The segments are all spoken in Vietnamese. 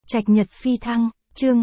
Trạch Nhật Phi Thăng, chương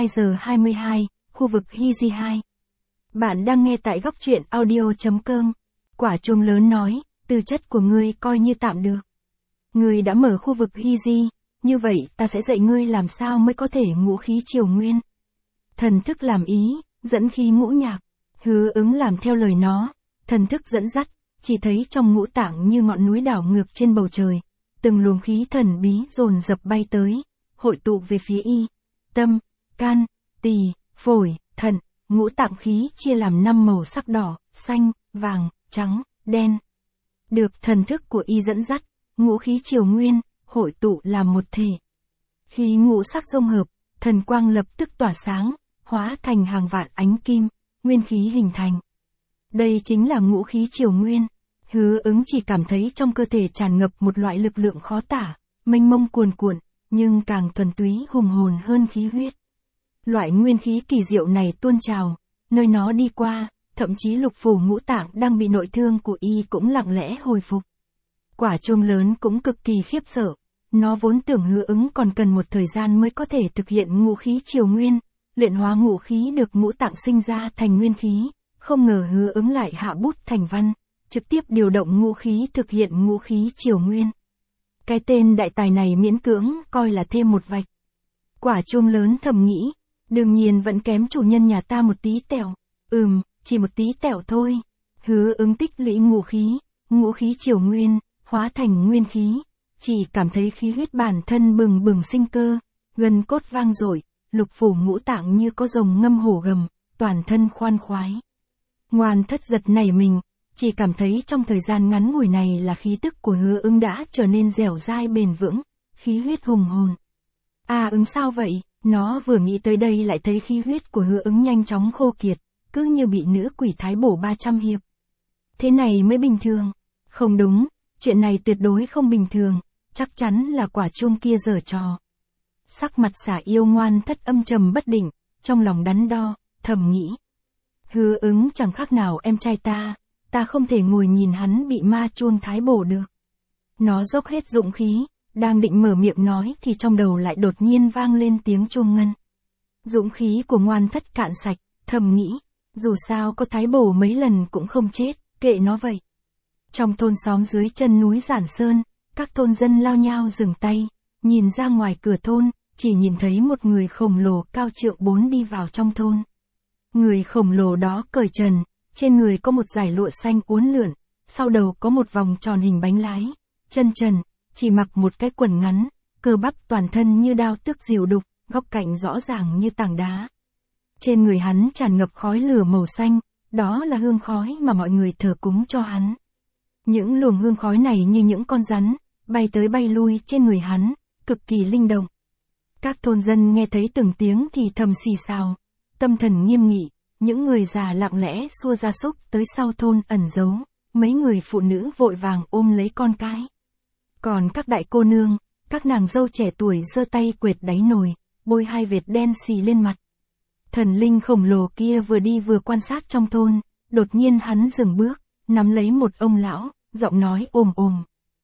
22:22, khu vực Hizi 2. Bạn đang nghe tại góc truyện audio.com. Quả chuông lớn nói, tư chất của ngươi coi như tạm được. Ngươi đã mở khu vực Hizi, như vậy ta sẽ dạy ngươi làm sao mới có thể ngũ khí triều nguyên. Thần thức làm ý, dẫn khí ngũ nhạc, Hứa Ứng làm theo lời nó, thần thức dẫn dắt, chỉ thấy trong ngũ tạng như ngọn núi đảo ngược trên bầu trời, từng luồng khí thần bí dồn dập bay tới, hội tụ về phía y, tâm, can, tỳ, phổi, thận, ngũ tạng khí chia làm 5 màu sắc đỏ, xanh, vàng, trắng, đen. Được thần thức của y dẫn dắt, ngũ khí triều nguyên, hội tụ làm một thể. Khi ngũ sắc dung hợp, thần quang lập tức tỏa sáng, hóa thành hàng vạn ánh kim, nguyên khí hình thành. Đây chính là ngũ khí triều nguyên. Hứa Ứng chỉ cảm thấy trong cơ thể tràn ngập một loại lực lượng khó tả, mênh mông cuồn cuộn, nhưng càng thuần túy hùng hồn hơn khí huyết. Loại nguyên khí kỳ diệu này tuôn trào, nơi nó đi qua, thậm chí lục phủ ngũ tạng đang bị nội thương của y cũng lặng lẽ hồi phục. Quả chuông lớn cũng cực kỳ khiếp sợ, nó vốn tưởng Hứa Ứng còn cần một thời gian mới có thể thực hiện ngũ khí triều nguyên, luyện hóa ngũ khí được ngũ tạng sinh ra thành nguyên khí, không ngờ Hứa Ứng lại hạ bút thành văn, trực tiếp điều động ngũ khí thực hiện ngũ khí triều nguyên. Cái tên đại tài này miễn cưỡng coi là thêm một vạch. Quả chuông lớn thầm nghĩ, đương nhiên vẫn kém chủ nhân nhà ta một tí tẹo. Chỉ một tí tẹo thôi. Hứa Ứng tích lũy ngũ khí triều nguyên, hóa thành nguyên khí, chỉ cảm thấy khí huyết bản thân bừng bừng sinh cơ, gân cốt vang dội, lục phủ ngũ tạng như có rồng ngâm hổ gầm, toàn thân khoan khoái. Ngoan Thất giật nảy mình, chỉ cảm thấy trong thời gian ngắn ngủi này là khí tức của Hứa Ứng đã trở nên dẻo dai bền vững, khí huyết hùng hồn. Ứng sao vậy? Nó vừa nghĩ tới đây lại thấy khí huyết của Hứa Ứng nhanh chóng khô kiệt, cứ như bị nữ quỷ thái bổ 300 hiệp. Thế này mới bình thường. Không đúng, chuyện này tuyệt đối không bình thường, chắc chắn là quả chuông kia giở trò. Sắc mặt Xà Yêu Ngoan Thất âm trầm bất định, trong lòng đắn đo, thầm nghĩ. Hứa Ứng chẳng khác nào em trai ta không thể ngồi nhìn hắn bị ma chuông thái bổ được. Nó dốc hết dũng khí, đang định mở miệng nói thì trong đầu lại đột nhiên vang lên tiếng chuông ngân. Dũng khí của Ngoan Thất cạn sạch, thầm nghĩ, dù sao có thái bổ mấy lần cũng không chết, kệ nó vậy. Trong thôn xóm dưới chân núi Giản Sơn, các thôn dân lao nhao dừng tay, nhìn ra ngoài cửa thôn, chỉ nhìn thấy một người khổng lồ cao trượng 4 đi vào trong thôn. Người khổng lồ đó cởi trần, trên người có một dải lụa xanh uốn lượn, sau đầu có một vòng tròn hình bánh lái, chân trần, chỉ mặc một cái quần ngắn, cơ bắp toàn thân như đao tước diều đục, góc cạnh rõ ràng như tảng đá. Trên người hắn tràn ngập khói lửa màu xanh, đó là hương khói mà mọi người thờ cúng cho hắn. Những luồng hương khói này như những con rắn, bay tới bay lui trên người hắn, cực kỳ linh động. Các thôn dân nghe thấy từng tiếng thì thầm xì xào, tâm thần nghiêm nghị, những người già lặng lẽ xua gia súc tới sau thôn ẩn giấu, mấy người phụ nữ vội vàng ôm lấy con cái. Còn các đại cô nương, các nàng dâu trẻ tuổi giơ tay quệt đáy nồi, bôi 2 vệt đen xì lên mặt. Thần linh khổng lồ kia vừa đi vừa quan sát trong thôn, đột nhiên hắn dừng bước, nắm lấy một ông lão, giọng nói ồm ồm.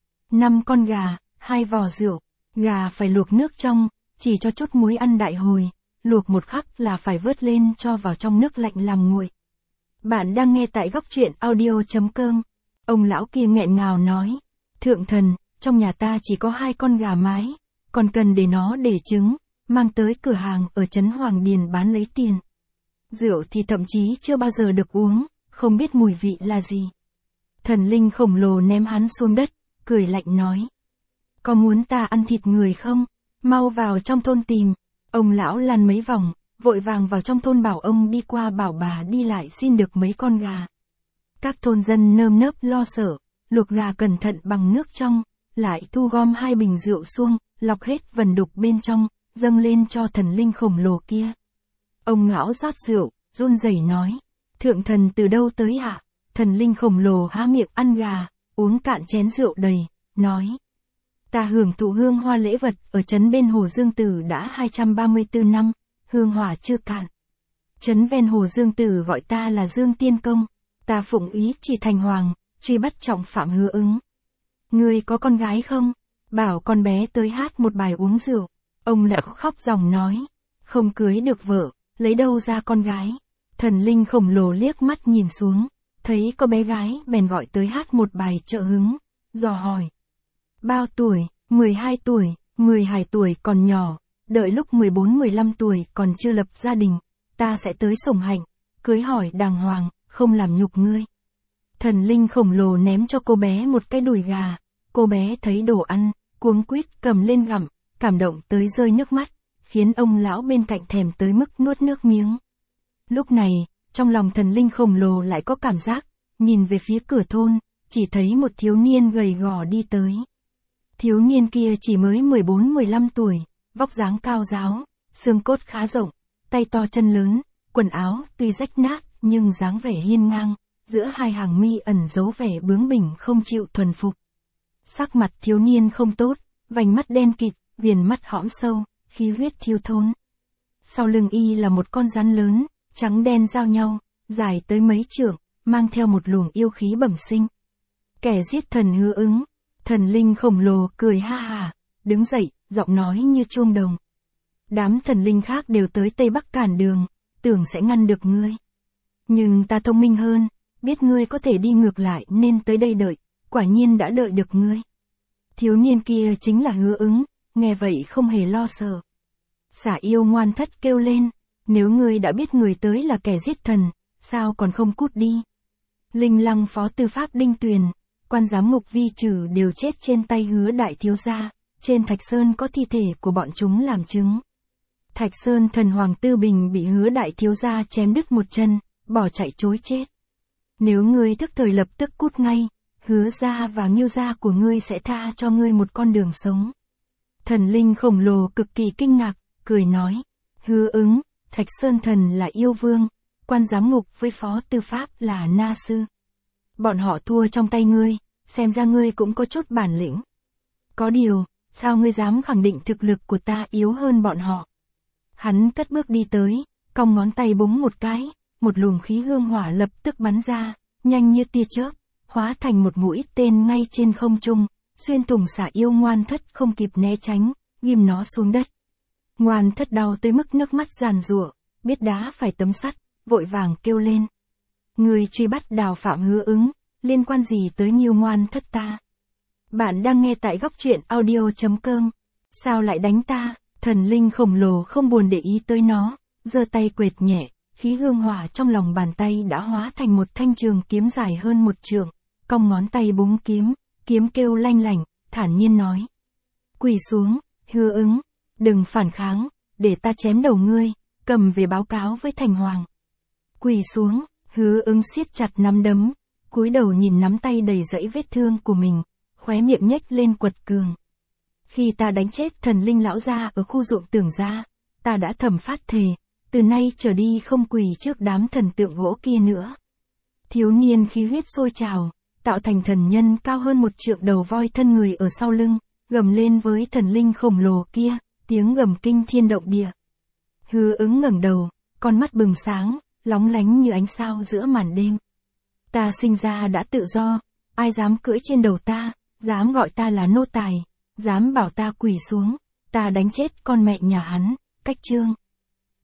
5 con gà, 2 vò rượu, gà phải luộc nước trong, chỉ cho chút muối ăn đại hồi, luộc một khắc là phải vớt lên cho vào trong nước lạnh làm nguội. Bạn đang nghe tại góc truyện audio.com. Ông lão kia nghẹn ngào nói, thượng thần, trong nhà ta chỉ có 2 con gà mái, còn cần để nó để trứng, mang tới cửa hàng ở trấn Hoàng Điền bán lấy tiền. Rượu thì thậm chí chưa bao giờ được uống, không biết mùi vị là gì. Thần linh khổng lồ ném hắn xuống đất, cười lạnh nói. Có muốn ta ăn thịt người không? Mau vào trong thôn tìm. Ông lão lăn mấy vòng, vội vàng vào trong thôn bảo ông đi qua bảo bà đi lại xin được mấy con gà. Các thôn dân nơm nớp lo sợ, luộc gà cẩn thận bằng nước trong, lại thu gom 2 bình rượu suông, lọc hết vần đục bên trong, dâng lên cho thần linh khổng lồ kia. Ông lão rót rượu, run rẩy nói, thượng thần từ đâu tới ạ? Thần linh khổng lồ há miệng ăn gà, uống cạn chén rượu đầy, nói. Ta hưởng thụ hương hoa lễ vật ở trấn bên Hồ Dương Tử đã 234 năm, hương hỏa chưa cạn. Trấn ven Hồ Dương Tử gọi ta là Dương Tiên Công, ta phụng ý chỉ thành hoàng, truy bắt trọng phạm Hứa Ứng. Ngươi có con gái không? Bảo con bé tới hát một bài uống rượu. Ông lão khóc ròng nói, không cưới được vợ, lấy đâu ra con gái. Thần linh khổng lồ liếc mắt nhìn xuống, thấy có bé gái bèn gọi tới hát một bài trợ hứng, dò hỏi. Bao tuổi? 12 tuổi, 12 tuổi còn nhỏ, đợi lúc 14-15 tuổi còn chưa lập gia đình, ta sẽ tới sủng hạnh, cưới hỏi đàng hoàng, không làm nhục ngươi. Thần linh khổng lồ ném cho cô bé một cái đùi gà, cô bé thấy đồ ăn, cuống quýt cầm lên gặm, cảm động tới rơi nước mắt, khiến ông lão bên cạnh thèm tới mức nuốt nước miếng. Lúc này, trong lòng thần linh khổng lồ lại có cảm giác, nhìn về phía cửa thôn, chỉ thấy một thiếu niên gầy gò đi tới. Thiếu niên kia chỉ mới 14-15 tuổi, vóc dáng cao ráo, xương cốt khá rộng, tay to chân lớn, quần áo tuy rách nát nhưng dáng vẻ hiên ngang, giữa hai hàng mi ẩn giấu vẻ bướng bỉnh không chịu thuần phục. Sắc mặt thiếu niên không tốt, vành mắt đen kịt, viền mắt hõm sâu, khí huyết thiêu thốn. Sau lưng y là một con rắn lớn, trắng đen giao nhau, dài tới mấy trượng, mang theo một luồng yêu khí bẩm sinh. Kẻ giết thần Hứa Ứng. Thần linh khổng lồ cười ha hà, đứng dậy, giọng nói như chuông đồng. Đám thần linh khác đều tới Tây Bắc cản đường, tưởng sẽ ngăn được ngươi. Nhưng ta thông minh hơn, biết ngươi có thể đi ngược lại nên tới đây đợi, quả nhiên đã đợi được ngươi. Thiếu niên kia chính là Hứa Ứng, nghe vậy không hề lo sợ. Xả yêu ngoan thất kêu lên, nếu ngươi đã biết người tới là kẻ giết thần, sao còn không cút đi. Linh Lăng phó tư pháp Đinh Tuyền, quan giám ngục Vi Trử đều chết trên tay Hứa đại thiếu gia, trên Thạch Sơn có thi thể của bọn chúng làm chứng. Thạch Sơn thần Hoàng Tư Bình bị Hứa đại thiếu gia chém đứt một chân, bỏ chạy trối chết. Nếu ngươi thức thời lập tức cút ngay, Hứa gia và Nghiêu gia của ngươi sẽ tha cho ngươi một con đường sống. Thần linh khổng lồ cực kỳ kinh ngạc, cười nói, Hứa Ứng, Thạch Sơn thần là yêu vương, quan giám ngục với phó tư pháp là na sư. Bọn họ thua trong tay ngươi, xem ra ngươi cũng có chút bản lĩnh. Có điều, sao ngươi dám khẳng định thực lực của ta yếu hơn bọn họ? Hắn cất bước đi tới, cong ngón tay búng một cái, một luồng khí hương hỏa lập tức bắn ra, nhanh như tia chớp, hóa thành một mũi tên ngay trên không trung, xuyên thủng xả yêu ngoan thất không kịp né tránh, ghim nó xuống đất. Ngoan thất đau tới mức nước mắt giàn giụa, biết đá phải tấm sắt, vội vàng kêu lên. Người truy bắt Đào Phạm Hứa Ứng, liên quan gì tới Nghiêu ngoan thất ta? Bạn đang nghe tại góc truyện audio.com. Sao lại đánh ta? Thần linh khổng lồ không buồn để ý tới nó, giơ tay quệt nhẹ, khí hương hỏa trong lòng bàn tay đã hóa thành một thanh trường kiếm dài hơn một trượng, cong ngón tay búng kiếm, kiếm kêu lanh lảnh, thản nhiên nói. Quỳ xuống, Hứa Ứng, đừng phản kháng, để ta chém đầu ngươi, cầm về báo cáo với thành hoàng. Quỳ xuống, Hứa Ứng siết chặt nắm đấm, cúi đầu nhìn nắm tay đầy rẫy vết thương của mình, khóe miệng nhếch lên quật cường. Khi ta đánh chết thần linh lão gia ở khu ruộng Tưởng gia, ta đã thầm phát thề, từ nay trở đi không quỳ trước đám thần tượng gỗ kia nữa. Thiếu niên khí huyết sôi trào, tạo thành thần nhân cao hơn một trượng đầu voi thân người ở sau lưng, gầm lên với thần linh khổng lồ kia, tiếng gầm kinh thiên động địa. Hứa Ứng ngẩng đầu, con mắt bừng sáng, lóng lánh như ánh sao giữa màn đêm. Ta sinh ra đã tự do, ai dám cưỡi trên đầu ta, dám gọi ta là nô tài, dám bảo ta quỳ xuống, ta đánh chết con mẹ nhà hắn, cách chương.